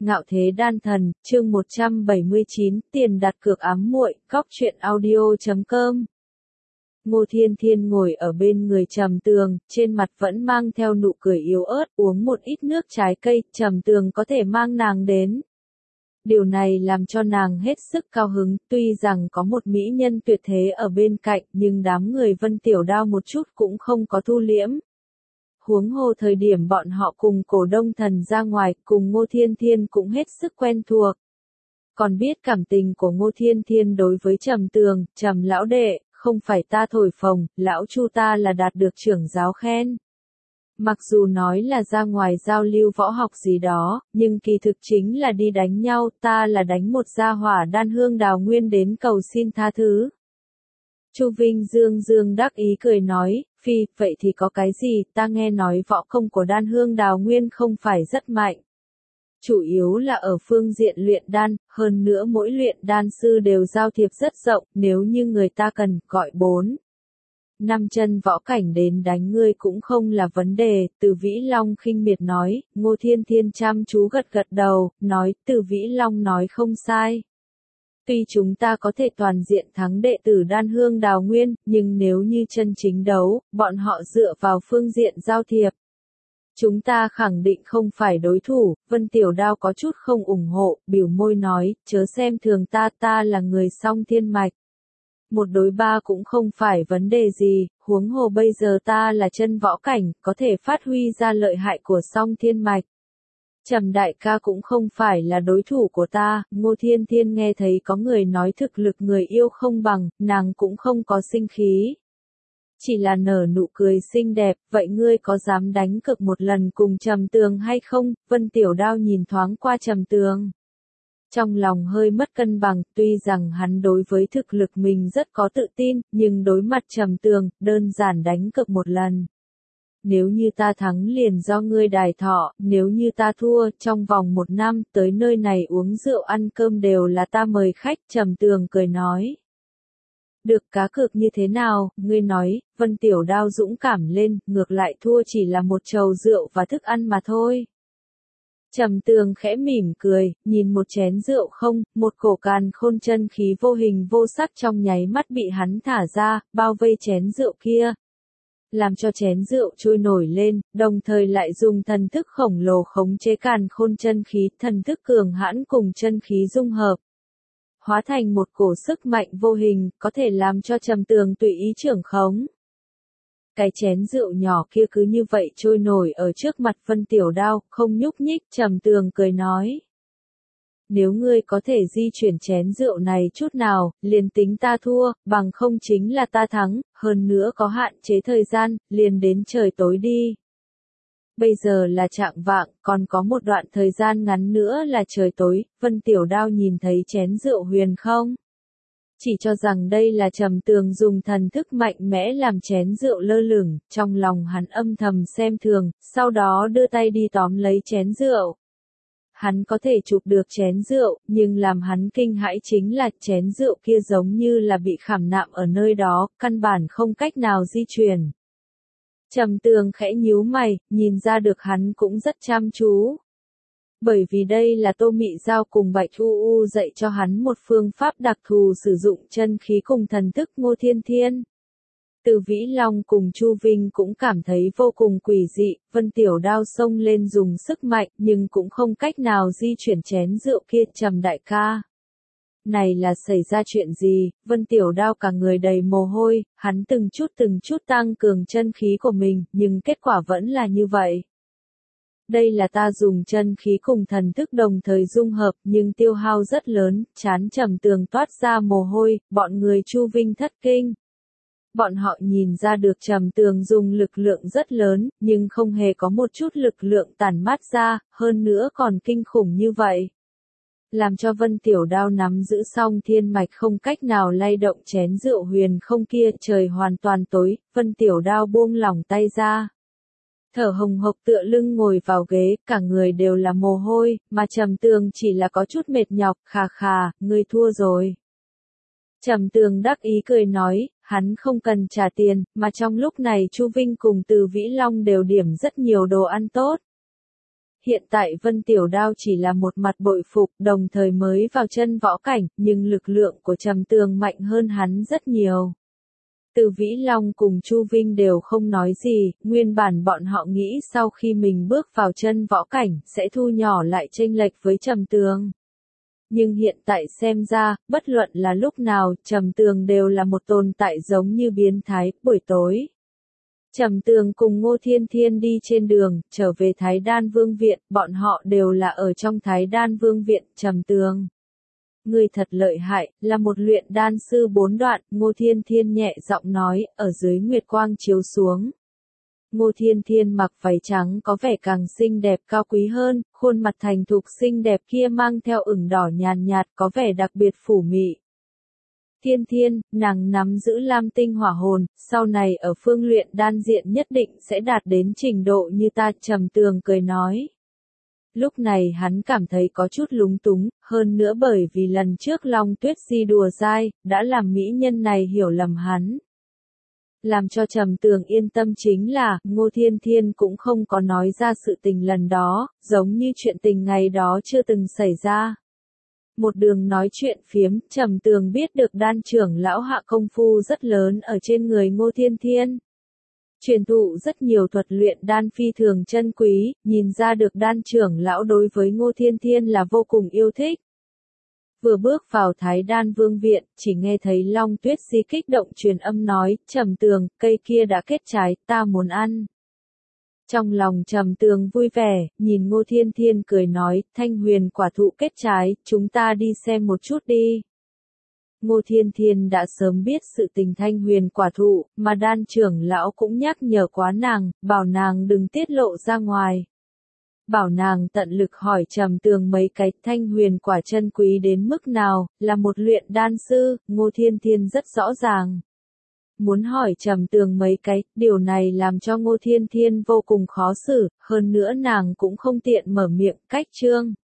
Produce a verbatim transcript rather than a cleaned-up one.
Ngạo thế đan thần, chương một trăm bảy mươi chín, tiền đặt cược ám muội, cóc truyện audio chấm com. Ngô Thiên Thiên ngồi ở bên người Trầm Tường, trên mặt vẫn mang theo nụ cười yếu ớt, uống một ít nước trái cây, Trầm Tường có thể mang nàng đến. Điều này làm cho nàng hết sức cao hứng, tuy rằng có một mỹ nhân tuyệt thế ở bên cạnh, nhưng đám người Vân Tiểu Đao một chút cũng không có thu liễm. Huống hồ thời điểm bọn họ cùng cổ đông thần ra ngoài, cùng Ngô Thiên Thiên cũng hết sức quen thuộc. Còn biết cảm tình của Ngô Thiên Thiên đối với Trầm Tường, Trầm lão đệ, không phải ta thổi phồng, lão Chu ta là đạt được trưởng giáo khen. Mặc dù nói là ra ngoài giao lưu võ học gì đó, nhưng kỳ thực chính là đi đánh nhau, ta là đánh một gia hỏa đan hương đào nguyên đến cầu xin tha thứ. Chu Vinh Dương Dương đắc ý cười nói, phi, vậy thì có cái gì, ta nghe nói võ công của đan hương đào nguyên không phải rất mạnh. Chủ yếu là ở phương diện luyện đan, hơn nữa mỗi luyện đan sư đều giao thiệp rất rộng, nếu như người ta cần, gọi bốn. Năm chân võ cảnh đến đánh ngươi cũng không là vấn đề, Từ Vĩ Long khinh miệt nói, Ngô Thiên Thiên chăm chú gật gật đầu, nói, Từ Vĩ Long nói không sai. Tuy chúng ta có thể toàn diện thắng đệ tử đan hương đào nguyên, nhưng nếu như chân chính đấu, bọn họ dựa vào phương diện giao thiệp. Chúng ta khẳng định không phải đối thủ, Vân Tiểu Đao có chút không ủng hộ, biểu môi nói, chớ xem thường ta, ta là người song thiên mạch. Một đối ba cũng không phải vấn đề gì, huống hồ bây giờ ta là chân võ cảnh, có thể phát huy ra lợi hại của song thiên mạch. Trầm đại ca cũng không phải là đối thủ của ta, Ngô Thiên Thiên nghe thấy có người nói thực lực người yêu không bằng, nàng cũng không có sinh khí. Chỉ là nở nụ cười xinh đẹp, vậy ngươi có dám đánh cược một lần cùng Trầm Tường hay không? Vân Tiểu Đao nhìn thoáng qua Trầm Tường. Trong lòng hơi mất cân bằng, tuy rằng hắn đối với thực lực mình rất có tự tin, nhưng đối mặt Trầm Tường, đơn giản đánh cược một lần. Nếu như ta thắng liền do ngươi đài thọ, nếu như ta thua, trong vòng một năm, tới nơi này uống rượu ăn cơm đều là ta mời khách, Trầm Tường cười nói. Được, cá cược như thế nào, ngươi nói, Vân Tiểu Đao dũng cảm lên, ngược lại thua chỉ là một chầu rượu và thức ăn mà thôi. Trầm Tường khẽ mỉm cười, nhìn một chén rượu không, một cổ càn khôn chân khí vô hình vô sắc trong nháy mắt bị hắn thả ra, bao vây chén rượu kia. Làm cho chén rượu trôi nổi lên, đồng thời lại dùng thần thức khổng lồ khống chế càn khôn chân khí, thần thức cường hãn cùng chân khí dung hợp. Hóa thành một cổ sức mạnh vô hình, có thể làm cho Trầm Tường tùy ý trưởng khống. Cái chén rượu nhỏ kia cứ như vậy trôi nổi ở trước mặt Vân Tiểu Đao, không nhúc nhích, Trầm Tường cười nói. Nếu ngươi có thể di chuyển chén rượu này chút nào, liền tính ta thua, bằng không chính là ta thắng, hơn nữa có hạn chế thời gian, liền đến trời tối đi. Bây giờ là chạng vạng, còn có một đoạn thời gian ngắn nữa là trời tối, Vân Tiểu Đao nhìn thấy chén rượu huyền không? Chỉ cho rằng đây là Trầm Tường dùng thần thức mạnh mẽ làm chén rượu lơ lửng, trong lòng hắn âm thầm xem thường, sau đó đưa tay đi tóm lấy chén rượu. Hắn có thể chụp được chén rượu, nhưng làm hắn kinh hãi chính là chén rượu kia giống như là bị khảm nạm ở nơi đó, căn bản không cách nào di chuyển. Trầm Tường khẽ nhíu mày, nhìn ra được hắn cũng rất chăm chú. Bởi vì đây là Tô Mị Giao cùng Bạch U U dạy cho hắn một phương pháp đặc thù sử dụng chân khí cùng thần thức Ngô Thiên Thiên. Từ Vĩ Long cùng Chu Vinh cũng cảm thấy vô cùng quỷ dị, Vân Tiểu Đao xông lên dùng sức mạnh nhưng cũng không cách nào di chuyển chén rượu kia. Trầm đại ca. Này là xảy ra chuyện gì? Vân Tiểu Đao cả người đầy mồ hôi, hắn từng chút từng chút tăng cường chân khí của mình, nhưng kết quả vẫn là như vậy. Đây là ta dùng chân khí cùng thần thức đồng thời dung hợp, nhưng tiêu hao rất lớn, trán Trầm Tường toát ra mồ hôi, bọn người Chu Vinh thất kinh. Bọn họ nhìn ra được Trầm Tường dùng lực lượng rất lớn, nhưng không hề có một chút lực lượng tản mát ra, hơn nữa còn kinh khủng như vậy. Làm cho Vân Tiểu Đao nắm giữ song thiên mạch không cách nào lay động chén rượu huyền không kia, trời hoàn toàn tối, Vân Tiểu Đao buông lỏng tay ra. Thở hồng hộc tựa lưng ngồi vào ghế, cả người đều là mồ hôi, mà Trầm Tường chỉ là có chút mệt nhọc, khà khà, ngươi thua rồi. Trầm Tường đắc ý cười nói, hắn không cần trả tiền, mà trong lúc này Chu Vinh cùng Từ Vĩ Long đều điểm rất nhiều đồ ăn tốt. hiện tại Vân Tiểu Đao chỉ là một mặt bội phục, đồng thời mới vào chân võ cảnh, nhưng lực lượng của Trầm Tường mạnh hơn hắn rất nhiều. Từ Vĩ Long cùng Chu Vinh đều không nói gì, nguyên bản bọn họ nghĩ sau khi mình bước vào chân võ cảnh, sẽ thu nhỏ lại chênh lệch với Trầm Tường. Nhưng hiện tại xem ra, bất luận là lúc nào, Trầm Tường đều là một tồn tại giống như biến thái. Buổi tối, Trầm Tường cùng Ngô Thiên Thiên đi trên đường, trở về Thái Đan Vương Viện, bọn họ đều là ở trong Thái Đan Vương Viện. Trầm Tường, ngươi thật lợi hại, là một luyện đan sư bốn đoạn. Ngô Thiên Thiên nhẹ giọng nói, ở dưới nguyệt quang chiếu xuống. Ngô Thiên Thiên mặc váy trắng có vẻ càng xinh đẹp cao quý hơn, khuôn mặt thành thục xinh đẹp kia mang theo ửng đỏ nhàn nhạt, có vẻ đặc biệt phủ mị. Thiên Thiên, nàng nắm giữ lam tinh hỏa hồn, sau này ở phương luyện đan diện nhất định sẽ đạt đến trình độ như ta. Trầm Tường cười nói. Lúc này hắn cảm thấy có chút lúng túng, hơn nữa bởi vì lần trước Long Tuyết Di đùa dai, đã làm mỹ nhân này hiểu lầm hắn. Làm cho Trầm Tường yên tâm chính là, Ngô Thiên Thiên cũng không có nói ra sự tình lần đó, giống như chuyện tình ngày đó chưa từng xảy ra. Một đường nói chuyện phiếm, Trầm Tường biết được đan trưởng lão hạ công phu rất lớn ở trên người Ngô Thiên Thiên. Truyền thụ rất nhiều thuật luyện đan phi thường chân quý, nhìn ra được đan trưởng lão đối với Ngô Thiên Thiên là vô cùng yêu thích. Vừa bước vào Thái Đan Vương Viện, chỉ nghe thấy Long Tuyết Di kích động truyền âm nói, Trầm Tường, cây kia đã kết trái, ta muốn ăn. Trong lòng Trầm Tường vui vẻ, nhìn Ngô Thiên Thiên cười nói, thanh huyền quả thụ kết trái, chúng ta đi xem một chút đi. Ngô Thiên Thiên đã sớm biết sự tình thanh huyền quả thụ, mà đan trưởng lão cũng nhắc nhở quá nàng, bảo nàng đừng tiết lộ ra ngoài. Bảo nàng tận lực hỏi Trầm Tường mấy cái thanh huyền quả chân quý đến mức nào, là một luyện đan sư. Ngô Thiên Thiên rất rõ ràng. Muốn hỏi Trầm Tường mấy cái, điều này làm cho Ngô Thiên Thiên vô cùng khó xử, hơn nữa nàng cũng không tiện mở miệng. Cách chương